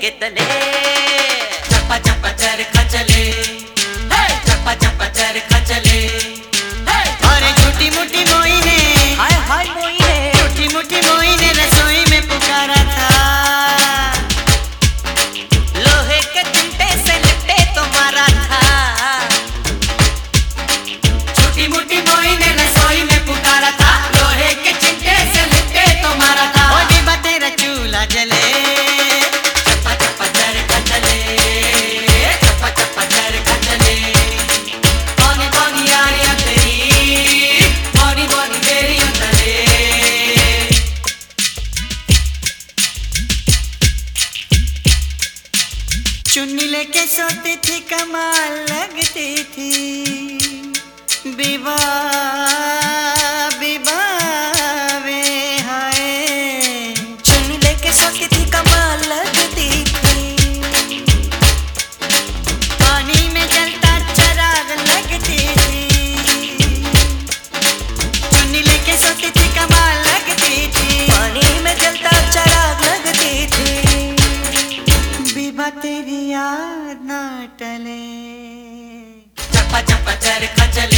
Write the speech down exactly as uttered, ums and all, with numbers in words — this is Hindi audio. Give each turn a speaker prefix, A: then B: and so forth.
A: के तले चप्पा चप्पा चरखा चले, चप्पा चप्पा चरखा चले।
B: अरे झूठी मूठी मोई ने,
A: हाय हाय मोई ने,
B: झूठी मूठी मोई ने रसोई में पुकारा था।
A: लोहे के चिमटे से लिपटे तो मारा था।
B: झूठी मूठी मोई ने रसोई में पुकारा था। लोहे के चिमटे से लिपटे तो मारा था। ओ दीवा तेरा चूल्हा जले,
A: चप्पा चप्पा चरखा चले, चप्पा चप्पा चरखा चले।
B: कौनी कौनी यारियां तेरी, कौनी कौनी तेरी उतले। चुन्नी लेके सोती थी कमाल लगती थी। विवाह विवाह वे हाय,
A: चुन्नी लेके सोती थी कमाल लगती थी।
B: पानी में जलता चराग लगती थी। चुन्नी लेके सोती थी कमाल लगती थी।
A: पानी में जलता चराग लगती थी।
B: विवाह तेरी याद ना टले।
A: चप्पा चप्पा चरखा चले।